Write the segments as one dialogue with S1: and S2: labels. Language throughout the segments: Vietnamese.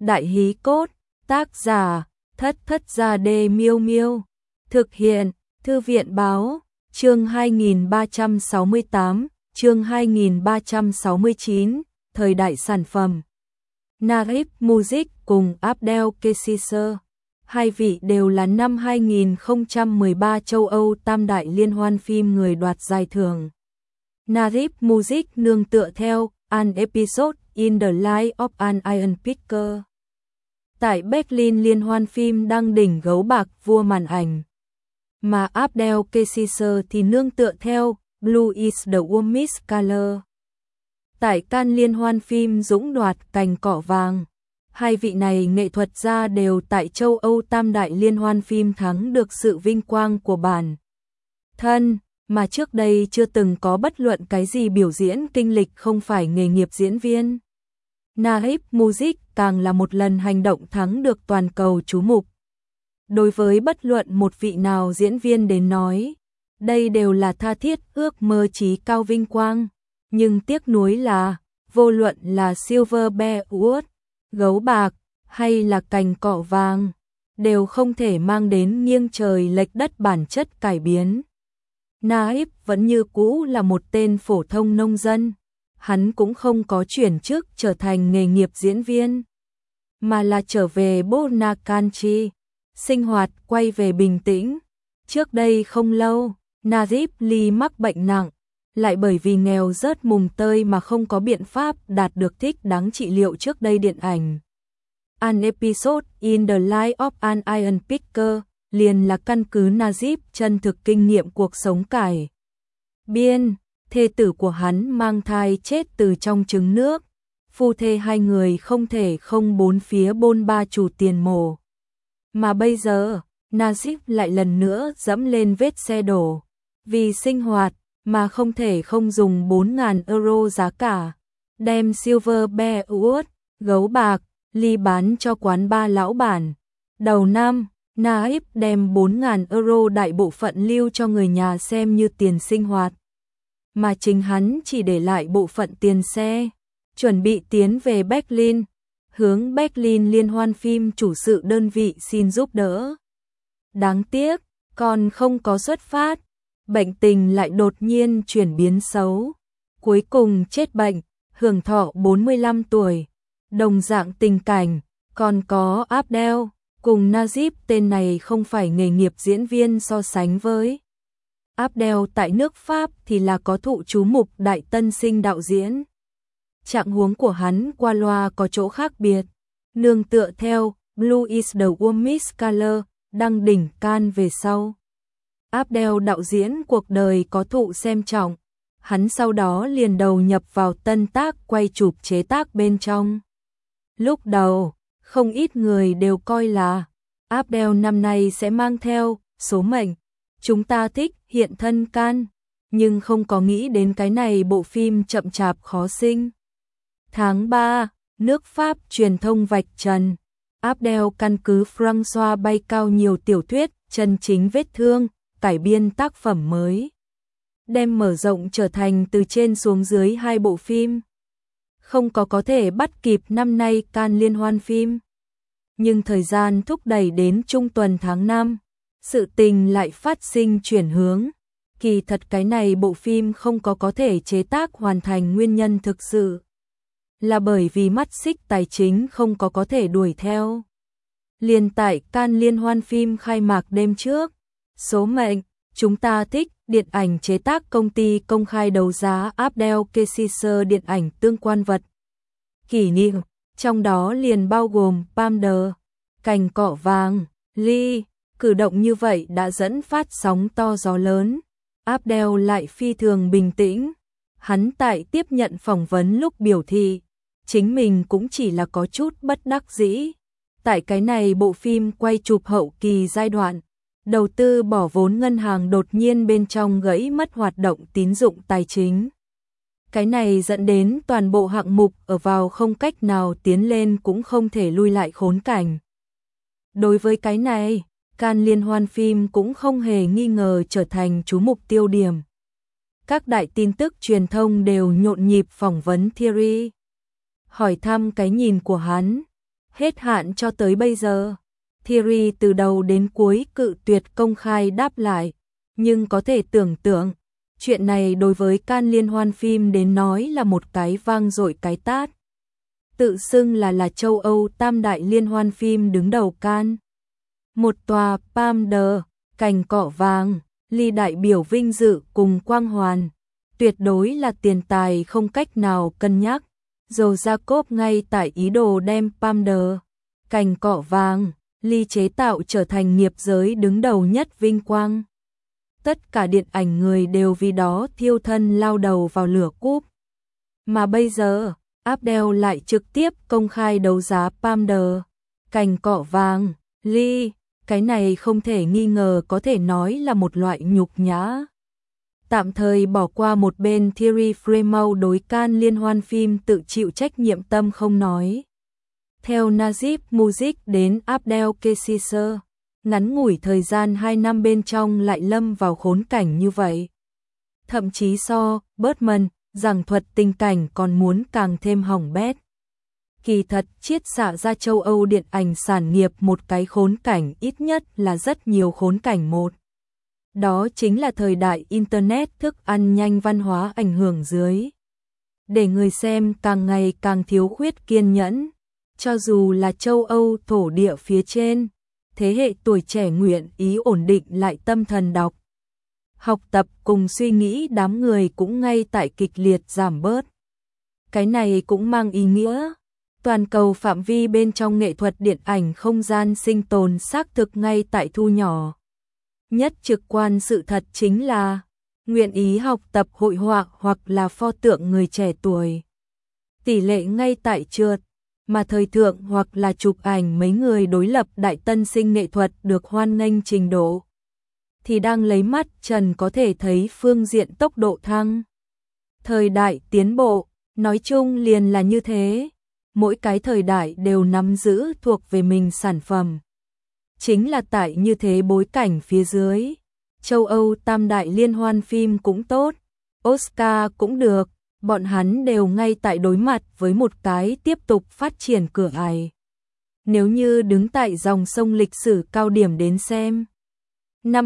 S1: Đại hí cốt, tác giả, Thất Gia Đê Miêu Miêu. Thực hiện, Thư viện báo, chương 2368, chương 2369, thời đại sản phẩm. Narib Music cùng Abdel Kessiser. Hai vị đều là năm 2013 châu Âu tam đại liên hoan phim người đoạt giải thưởng. Narib Music nương tựa theo An Episode in the Life of an Iron Picker. Tại Berlin liên hoan phim đang đỉnh gấu bạc vua màn ảnh. Mà Abdel Kessiser thì nương tựa theo Blue is the warmest color. Tại Cannes liên hoan phim dũng đoạt cành cỏ vàng. Hai vị này nghệ thuật gia đều tại châu Âu tam đại liên hoan phim thắng được sự vinh quang của bản thân, mà trước đây chưa từng có bất luận cái gì biểu diễn kinh lịch không phải nghề nghiệp diễn viên. Narib Music càng là một lần hành động thắng được toàn cầu chú mục. Đối với bất luận một vị nào diễn viên đến nói, đây đều là tha thiết ước mơ chí cao vinh quang, nhưng tiếc nuối là, vô luận là Silver Bear Award, gấu bạc, hay là cành cỏ vàng, đều không thể mang đến nghiêng trời lệch đất bản chất cải biến. Narib vẫn như cũ là một tên phổ thông nông dân, hắn cũng không có chuyển chức trở thành nghề nghiệp diễn viên, mà là trở về Bonacanchi, sinh hoạt quay về bình tĩnh. Trước đây không lâu, Narib Lee mắc bệnh nặng, lại bởi vì nghèo rớt mùng tơi mà không có biện pháp đạt được thích đáng trị liệu trước đây điện ảnh. An Episode in the Life of an Iron Picker liền là căn cứ Narib chân thực kinh nghiệm cuộc sống cải biên. Thê tử của hắn mang thai chết từ trong trứng nước, phu thê hai người không thể không bốn phía bôn ba chủ tiền mổ. Mà bây giờ, Narib lại lần nữa dẫm lên vết xe đổ, vì sinh hoạt mà không thể không dùng 4.000 euro giá cả, đem Silver Bear Award, gấu bạc, ly bán cho quán ba lão bản. Đầu năm, Narib đem 4.000 euro đại bộ phận lưu cho người nhà xem như tiền sinh hoạt, mà chính hắn chỉ để lại bộ phận tiền xe, chuẩn bị tiến về Berlin, hướng Berlin liên hoan phim chủ sự đơn vị xin giúp đỡ. Đáng tiếc, còn không có xuất phát, bệnh tình lại đột nhiên chuyển biến xấu, cuối cùng chết bệnh, hưởng thọ 45 tuổi. Đồng dạng tình cảnh, còn có Abdel, cùng Narib tên này không phải nghề nghiệp diễn viên so sánh với. Abdel tại nước Pháp thì là có thụ chú mục đại tân sinh đạo diễn. Trạng huống của hắn qua loa có chỗ khác biệt, nương tựa theo Blue is the warmest color, đăng đỉnh Cannes về sau. Abdel đạo diễn cuộc đời có thụ xem trọng, hắn sau đó liền đầu nhập vào tân tác quay chụp chế tác bên trong. Lúc đầu, không ít người đều coi là Abdel năm nay sẽ mang theo số mệnh chúng ta thích hiện thân Cannes, nhưng không có nghĩ đến cái này bộ phim chậm chạp khó sinh. Tháng 3, nước Pháp truyền thông vạch trần, Abdel căn cứ François bay cao nhiều tiểu thuyết chân chính vết thương, cải biên tác phẩm mới, đem mở rộng trở thành từ trên xuống dưới 2 bộ phim. Không có thể bắt kịp năm nay Cannes liên hoan phim. Nhưng thời gian thúc đẩy đến trung tuần tháng 5, sự tình lại phát sinh chuyển hướng. Kỳ thật cái này bộ phim không có thể chế tác hoàn thành nguyên nhân thực sự là bởi vì mắt xích tài chính không có thể đuổi theo. Liền tại Cannes liên hoan phim khai mạc đêm trước, số mệnh chúng ta thích điện ảnh chế tác công ty công khai đấu giá Abdel Kessiser điện ảnh tương quan vật kỷ niệm, trong đó liền bao gồm Palme d'Or, cành cỏ vàng, ly. Cử động như vậy đã dẫn phát sóng to gió lớn. Abdel lại phi thường bình tĩnh. Hắn tại tiếp nhận phỏng vấn lúc biểu thị, chính mình cũng chỉ là có chút bất đắc dĩ. Tại cái này bộ phim quay chụp hậu kỳ giai đoạn, đầu tư bỏ vốn ngân hàng đột nhiên bên trong gãy mất hoạt động tín dụng tài chính. Cái này dẫn đến toàn bộ hạng mục ở vào không cách nào tiến lên cũng không thể lui lại khốn cảnh. Đối với cái này, Cannes liên hoan phim cũng không hề nghi ngờ trở thành chú mục tiêu điểm. Các đại tin tức truyền thông đều nhộn nhịp phỏng vấn Thierry, hỏi thăm cái nhìn của hắn. Hết hạn cho tới bây giờ. Thierry từ đầu đến cuối cự tuyệt công khai đáp lại, nhưng có thể tưởng tượng, chuyện này đối với Cannes liên hoan phim đến nói là một cái vang dội cái tát. Tự xưng là châu Âu tam đại liên hoan phim đứng đầu Cannes. Một tòa Palme d'Or, cành cọ vàng, ly đại biểu vinh dự cùng quang hoàn, tuyệt đối là tiền tài không cách nào cân nhắc. Dầu Jacob ngay tại ý đồ đem Palme d'Or, cành cọ vàng, ly chế tạo trở thành nghiệp giới đứng đầu nhất vinh quang. Tất cả điện ảnh người đều vì đó thiêu thân lao đầu vào lửa cúp. Mà bây giờ, Abdel lại trực tiếp công khai đấu giá Palme d'Or, cành cọ vàng, ly, cái này không thể nghi ngờ có thể nói là một loại nhục nhã. Tạm thời bỏ qua một bên Thierry Frémaux đối Cannes liên hoan phim tự chịu trách nhiệm tâm không nói. Theo Najib Music đến Abdel Kessiser, ngắn ngủi thời gian 2 năm bên trong lại lâm vào khốn cảnh như vậy. Thậm chí so, Birdman, giảng thuật tình cảnh còn muốn càng thêm hỏng bét. Kỳ thật chiết xạ ra châu Âu điện ảnh sản nghiệp một cái khốn cảnh ít nhất là rất nhiều khốn cảnh một. Đó chính là thời đại Internet thức ăn nhanh văn hóa ảnh hưởng dưới. Để người xem càng ngày càng thiếu khuyết kiên nhẫn. Cho dù là châu Âu thổ địa phía trên, thế hệ tuổi trẻ nguyện ý ổn định lại tâm thần đọc. Học tập cùng suy nghĩ đám người cũng ngay tại kịch liệt giảm bớt. Cái này cũng mang ý nghĩa, toàn cầu phạm vi bên trong nghệ thuật điện ảnh không gian sinh tồn xác thực ngay tại thu nhỏ. Nhất trực quan sự thật chính là, nguyện ý học tập hội họa hoặc là pho tượng người trẻ tuổi. Tỷ lệ ngay tại trượt, mà thời thượng hoặc là chụp ảnh mấy người đối lập đại tân sinh nghệ thuật được hoan nghênh trình độ, thì đang lấy mắt trần có thể thấy phương diện tốc độ thăng. Thời đại tiến bộ, nói chung liền là như thế, mỗi cái thời đại đều nắm giữ thuộc về mình sản phẩm. Chính là tại như thế bối cảnh phía dưới, châu Âu tam đại liên hoan phim cũng tốt, Oscar cũng được, bọn hắn đều ngay tại đối mặt với một cái tiếp tục phát triển cửa ải. Nếu như đứng tại dòng sông lịch sử cao điểm đến xem, năm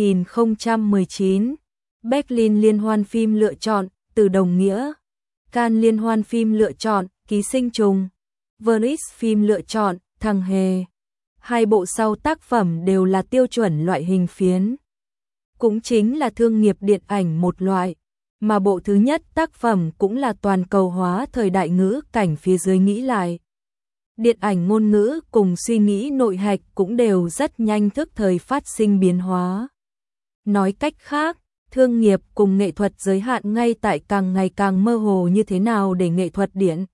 S1: 2019, Berlin liên hoan phim lựa chọn Từ Đồng Nghĩa, Cannes liên hoan phim lựa chọn Ký Sinh Trùng, Venice phim lựa chọn Thằng Hề. Hai bộ sau tác phẩm đều là tiêu chuẩn loại hình phiến, cũng chính là thương nghiệp điện ảnh một loại, mà bộ thứ nhất tác phẩm cũng là toàn cầu hóa thời đại ngữ cảnh phía dưới nghĩ lại. Điện ảnh ngôn ngữ cùng suy nghĩ nội hạch cũng đều rất nhanh thức thời phát sinh biến hóa. Nói cách khác, thương nghiệp cùng nghệ thuật giới hạn ngay tại càng ngày càng mơ hồ như thế nào để nghệ thuật điện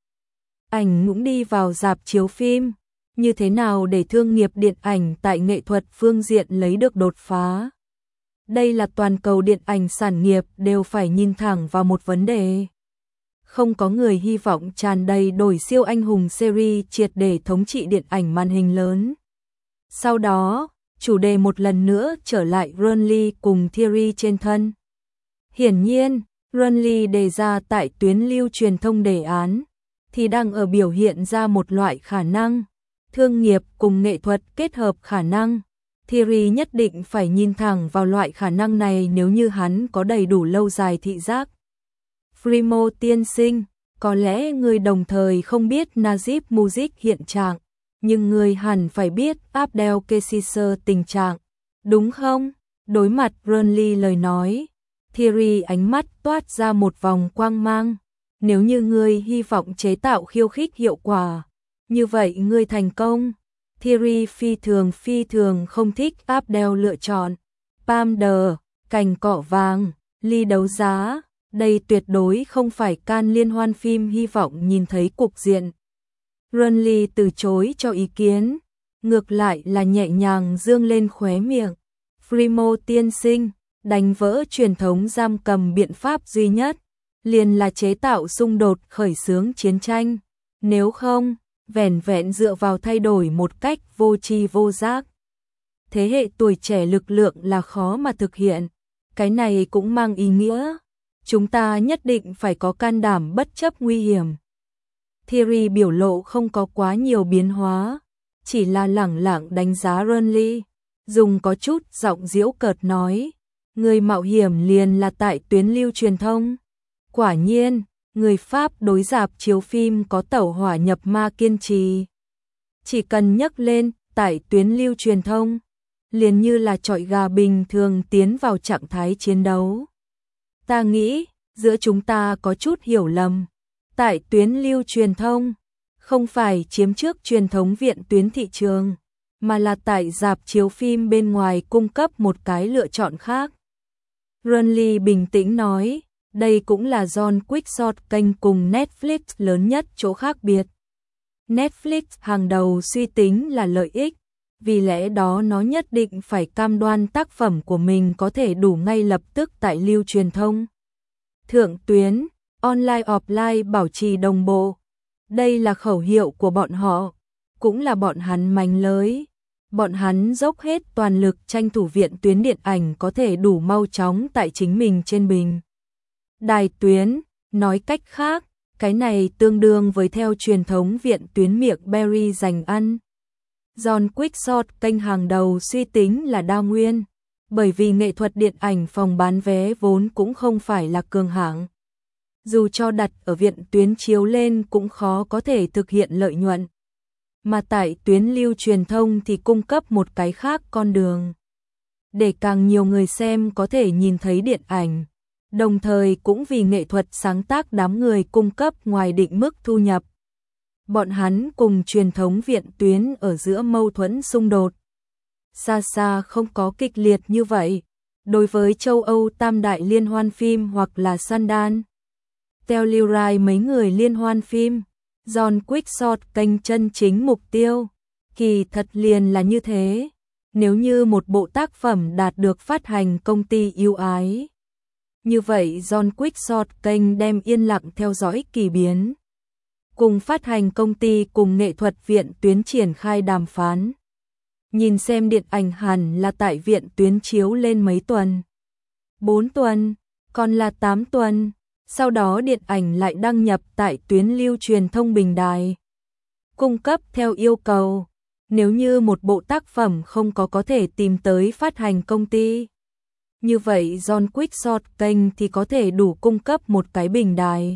S1: ảnh cũng đi vào rạp chiếu phim, như thế nào để thương nghiệp điện ảnh tại nghệ thuật phương diện lấy được đột phá. Đây là toàn cầu điện ảnh sản nghiệp đều phải nhìn thẳng vào một vấn đề. Không có người hy vọng tràn đầy đổi siêu anh hùng series triệt để thống trị điện ảnh màn hình lớn. Sau đó, chủ đề một lần nữa trở lại Runley cùng Thierry trên thân. Hiển nhiên, Runley đề ra tại tuyến lưu truyền thông đề án, thì đang ở biểu hiện ra một loại khả năng, thương nghiệp cùng nghệ thuật kết hợp khả năng. Thierry nhất định phải nhìn thẳng vào loại khả năng này nếu như hắn có đầy đủ lâu dài thị giác. Frémaux tiên sinh, có lẽ người đồng thời không biết Najib Music hiện trạng, nhưng người hẳn phải biết Abdel Kessiser tình trạng, đúng không? Đối mặt Runley lời nói, Thierry ánh mắt toát ra một vòng quang mang. Nếu như ngươi hy vọng chế tạo khiêu khích hiệu quả, như vậy ngươi thành công. Thierry phi thường không thích Abdel lựa chọn Palme d'Or, cành cọ vàng, ly đấu giá. Đây tuyệt đối không phải Cannes liên hoan phim hy vọng nhìn thấy cục diện. Runley từ chối cho ý kiến, ngược lại là nhẹ nhàng dương lên khóe miệng. Frémaux tiên sinh, đánh vỡ truyền thống giam cầm biện pháp duy nhất, liền là chế tạo xung đột khởi xướng chiến tranh. Nếu không, vẻn vẹn dựa vào thay đổi một cách vô tri vô giác, thế hệ tuổi trẻ lực lượng là khó mà thực hiện. Cái này cũng mang ý nghĩa chúng ta nhất định phải có can đảm bất chấp nguy hiểm. Thierry biểu lộ không có quá nhiều biến hóa, chỉ là lẳng lặng đánh giá Burnley, dùng có chút giọng giễu cợt nói, người mạo hiểm liền là tại tuyến lưu truyền thông. Quả nhiên, người Pháp đối rạp chiếu phim có tẩu hỏa nhập ma kiên trì. Chỉ cần nhắc lên tại tuyến lưu truyền thông, liền như là chọi gà bình thường tiến vào trạng thái chiến đấu. Ta nghĩ, giữa chúng ta có chút hiểu lầm. Tại tuyến lưu truyền thông, không phải chiếm trước truyền thống viện tuyến thị trường, mà là tại rạp chiếu phim bên ngoài cung cấp một cái lựa chọn khác. Burnley bình tĩnh nói, đây cũng là John Quixote kênh cùng Netflix lớn nhất chỗ khác biệt. Netflix hàng đầu suy tính là lợi ích, vì lẽ đó nó nhất định phải cam đoan tác phẩm của mình có thể đủ ngay lập tức tại lưu truyền thông. Thượng tuyến, online offline bảo trì đồng bộ. Đây là khẩu hiệu của bọn họ, cũng là bọn hắn mánh lới. Bọn hắn dốc hết toàn lực tranh thủ viện tuyến điện ảnh có thể đủ mau chóng tại chính mình trên bình đài tuyến, nói cách khác, cái này tương đương với theo truyền thống viện tuyến miệng Berry dành ăn. John Quixote kênh hàng đầu suy tính là đa nguyên, bởi vì nghệ thuật điện ảnh phòng bán vé vốn cũng không phải là cường hạng. Dù cho đặt ở viện tuyến chiếu lên cũng khó có thể thực hiện lợi nhuận. Mà tại tuyến lưu truyền thông thì cung cấp một cái khác con đường. Để càng nhiều người xem có thể nhìn thấy điện ảnh, đồng thời cũng vì nghệ thuật sáng tác đám người cung cấp ngoài định mức thu nhập. Bọn hắn cùng truyền thống viện tuyến ở giữa mâu thuẫn xung đột. Xa xa không có kịch liệt như vậy. Đối với châu Âu tam đại liên hoan phim hoặc là Sundance, Telluride mấy người liên hoan phim, John Quixote kênh chân chính mục tiêu. Kỳ thật liền là như thế. Nếu như một bộ tác phẩm đạt được phát hành công ty ưu ái, như vậy John Quixote kênh đem yên lặng theo dõi kỳ biến. Cùng phát hành công ty cùng nghệ thuật viện tuyến triển khai đàm phán. Nhìn xem điện ảnh hẳn là tại viện tuyến chiếu lên mấy tuần. 4 tuần, còn là 8 tuần. Sau đó điện ảnh lại đăng nhập tại tuyến lưu truyền thông bình đài. Cung cấp theo yêu cầu. Nếu như một bộ tác phẩm không có thể tìm tới phát hành công ty, như vậy John Quixote kênh thì có thể đủ cung cấp một cái bình đài.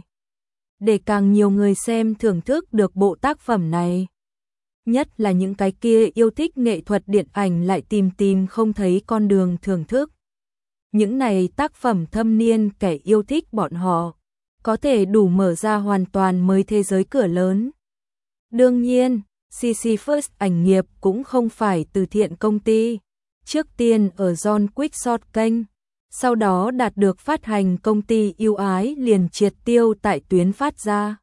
S1: Để càng nhiều người xem thưởng thức được bộ tác phẩm này. Nhất là những cái kia yêu thích nghệ thuật điện ảnh lại tìm không thấy con đường thưởng thức. Những này tác phẩm thâm niên kẻ yêu thích bọn họ, có thể đủ mở ra hoàn toàn mới thế giới cửa lớn. Đương nhiên, Sisyphus ảnh nghiệp cũng không phải từ thiện công ty. Trước tiên ở John Quixote kênh, sau đó đạt được phát hành công ty ưu ái liền triệt tiêu tại tuyến phát ra.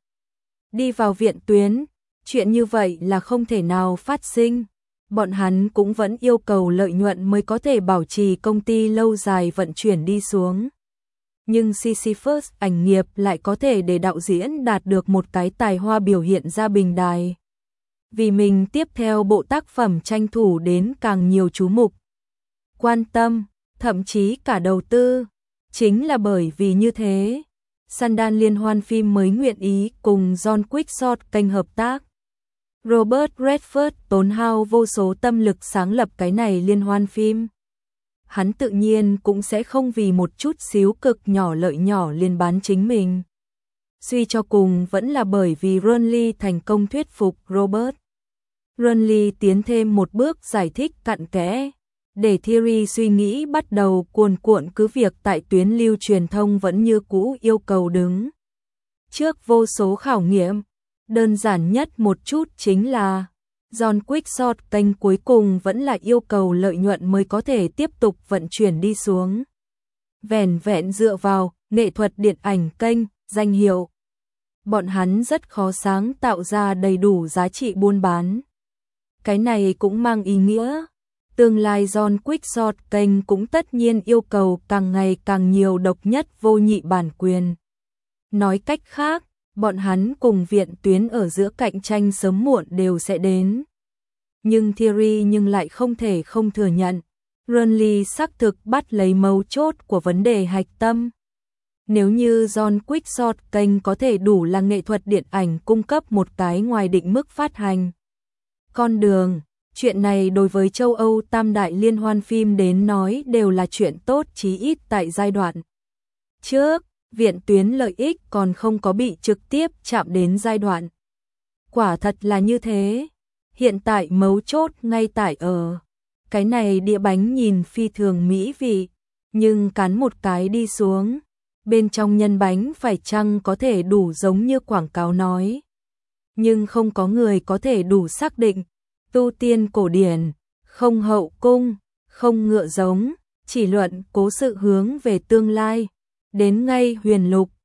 S1: Đi vào viện tuyến, chuyện như vậy là không thể nào phát sinh. Bọn hắn cũng vẫn yêu cầu lợi nhuận mới có thể bảo trì công ty lâu dài vận chuyển đi xuống. Nhưng Sisyphus ảnh nghiệp lại có thể để đạo diễn đạt được một cái tài hoa biểu hiện ra bình đài. Vì mình tiếp theo bộ tác phẩm tranh thủ đến càng nhiều chú mục, quan tâm, thậm chí cả đầu tư. Chính là bởi vì như thế, Sundance liên hoan phim mới nguyện ý cùng John Quixote kênh hợp tác. Robert Redford tốn hao vô số tâm lực sáng lập cái này liên hoan phim. Hắn tự nhiên cũng sẽ không vì một chút xíu cực nhỏ lợi nhỏ liền bán chính mình. Suy cho cùng vẫn là bởi vì Burnley thành công thuyết phục Robert. Burnley tiến thêm một bước giải thích cặn kẽ, để Thierry suy nghĩ bắt đầu cuồn cuộn cứ việc tại tuyến lưu truyền thông vẫn như cũ yêu cầu đứng trước vô số khảo nghiệm. Đơn giản nhất một chút chính là John Quixote kênh cuối cùng vẫn là yêu cầu lợi nhuận mới có thể tiếp tục vận chuyển đi xuống. Vẻn vẹn dựa vào nghệ thuật điện ảnh kênh, danh hiệu, bọn hắn rất khó sáng tạo ra đầy đủ giá trị buôn bán. Cái này cũng mang ý nghĩa tương lai John Quixote kênh cũng tất nhiên yêu cầu càng ngày càng nhiều độc nhất vô nhị bản quyền. Nói cách khác, bọn hắn cùng viện tuyến ở giữa cạnh tranh sớm muộn đều sẽ đến. Nhưng Thierry lại không thể không thừa nhận, Burnley xác thực bắt lấy mấu chốt của vấn đề hạch tâm. Nếu như John Quixote kênh có thể đủ là nghệ thuật điện ảnh cung cấp một cái ngoài định mức phát hành con đường, chuyện này đối với châu Âu tam đại liên hoan phim đến nói đều là chuyện tốt, chí ít tại giai đoạn trước, viện tuyến lợi ích còn không có bị trực tiếp chạm đến giai đoạn. Quả thật là như thế, hiện tại mấu chốt ngay tại ở cái này đĩa bánh nhìn phi thường mỹ vị, nhưng cắn một cái đi xuống, bên trong nhân bánh phải chăng có thể đủ giống như quảng cáo nói. Nhưng không có người có thể đủ xác định, tu tiên cổ điển, không hậu cung, không ngựa giống, chỉ luận cố sự hướng về tương lai, đến ngay huyền lục,